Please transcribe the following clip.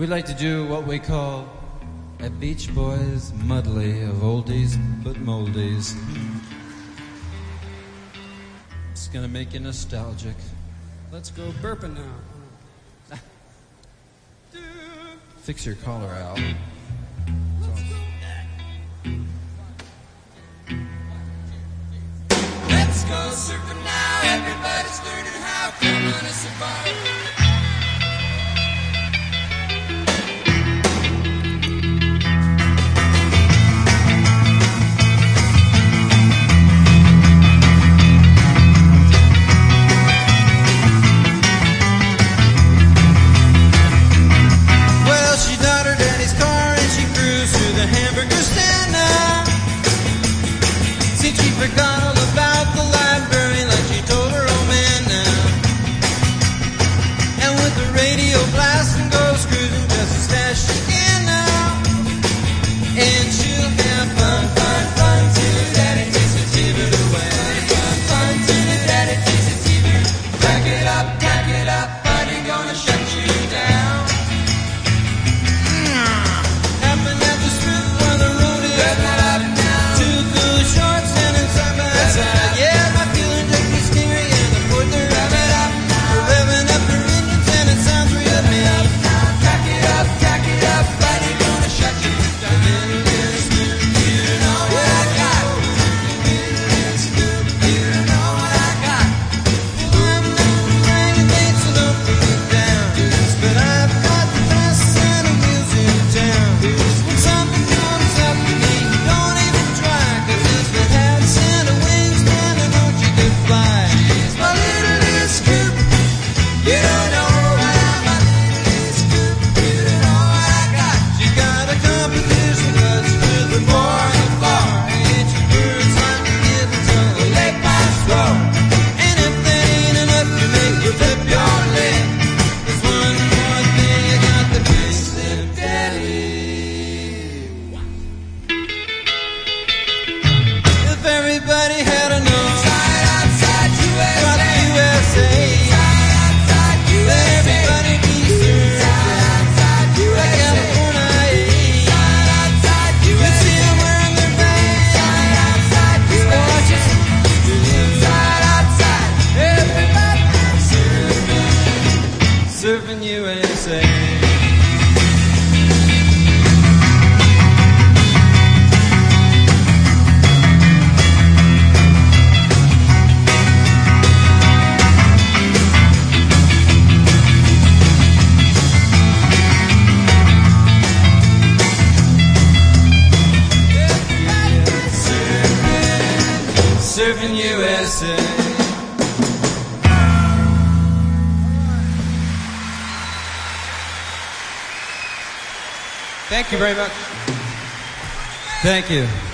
We'd like to do what we call a Beach Boys medley of oldies but moldies. It's gonna make you nostalgic. Let's go burping now. Fix your collar, Al. Let's go surfing now. Everybody's learning how. Come on, it's a bar. Forgot all about the library like she told her old man now. And with the radio blasting goes cruising just as fast as she can now. And she'll have fun, fun, fun till daddy takes the TV away. Fun, fun till daddy takes the TV. Pack it up, buddy, gonna shut you down. Happen at the strip where the road is up now. Two cool shorts. Yeah, my feeling just be scary and the fourth they're revving up. We're revving up their engines and it sounds real big. Tack it up, buddy, gonna shut you down. You know what I got. You know what I got. I'm not bragging things, so don't put me down. But I've got the best set of wheels in town. When something comes up to me, don't even try, 'cause if it had sent a she's my little scoop. You don't know what I'm a little scoop. You don't know what I got. She got a competition, but she's really more than far. And she works like a little tongue, late by slow. And if that ain't enough to make you flip your lid, there's one more thing I got the best Slim Daddy. If everybody had a nose. Surfing USA. Surfing USA. Thank you very much. Thank you.